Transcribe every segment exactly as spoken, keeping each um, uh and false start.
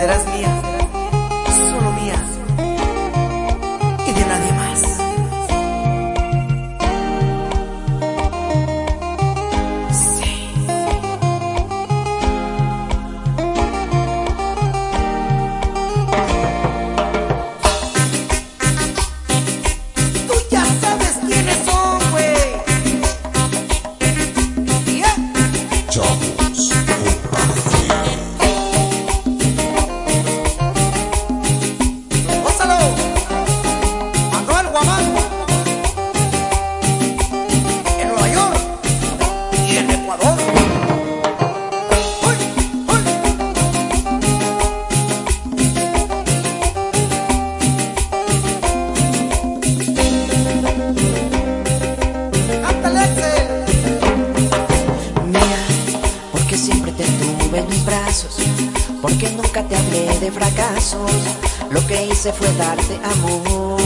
serás mía, solo mía y de nadie más. Sí. Tú ya sabes quiénes son, güey. Yeah. Chavos Coraje. ¡Gózalo! Manuel Guamán, en Nueva York y en Ecuador. ¡Uy! ¡Uy! ¡Cántale, Axel! Mía, porque siempre te tuve en mis brazos, porque nunca te hablé de fracasos, lo que hice fue darte amor.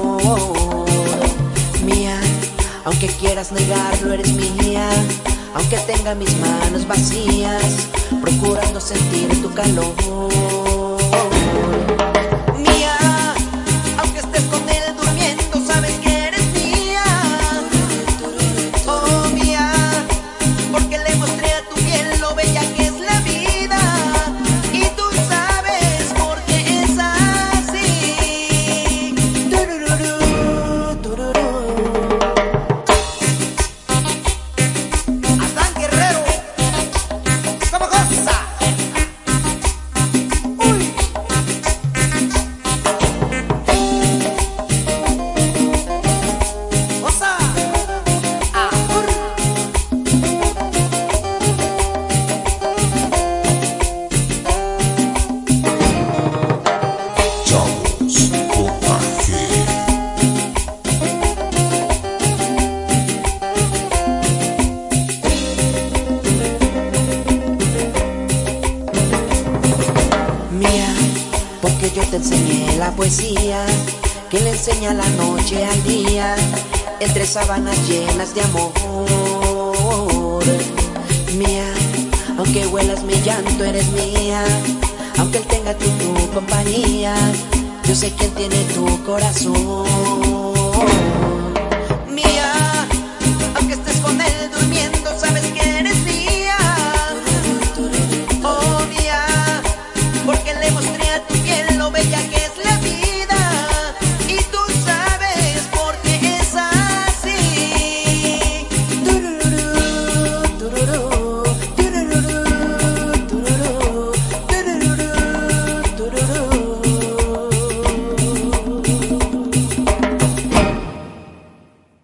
Mía, aunque quieras negarlo, eres mía, aunque tenga mis manos vacías, procurando sentir tu calor. Mía, aunque estés con él durmiendo, sabes que eres mía. Oh, mía, porque le mostré a tu piel lo bella que es la vida, y tú sabes por qué es así. Tururú, tururú. Adán Guerrero, ¿cómo goza? ¡Uy! ¡Goza! ¡Ajur! Chavos Coraje. Mía, porque yo te enseñé la poesía que le enseña la noche al día, entre sábanas llenas de amor. Mía, aunque huelas mi llanto, eres mía, aunque él tenga tu, tu compañía, yo sé quién tiene tu corazón.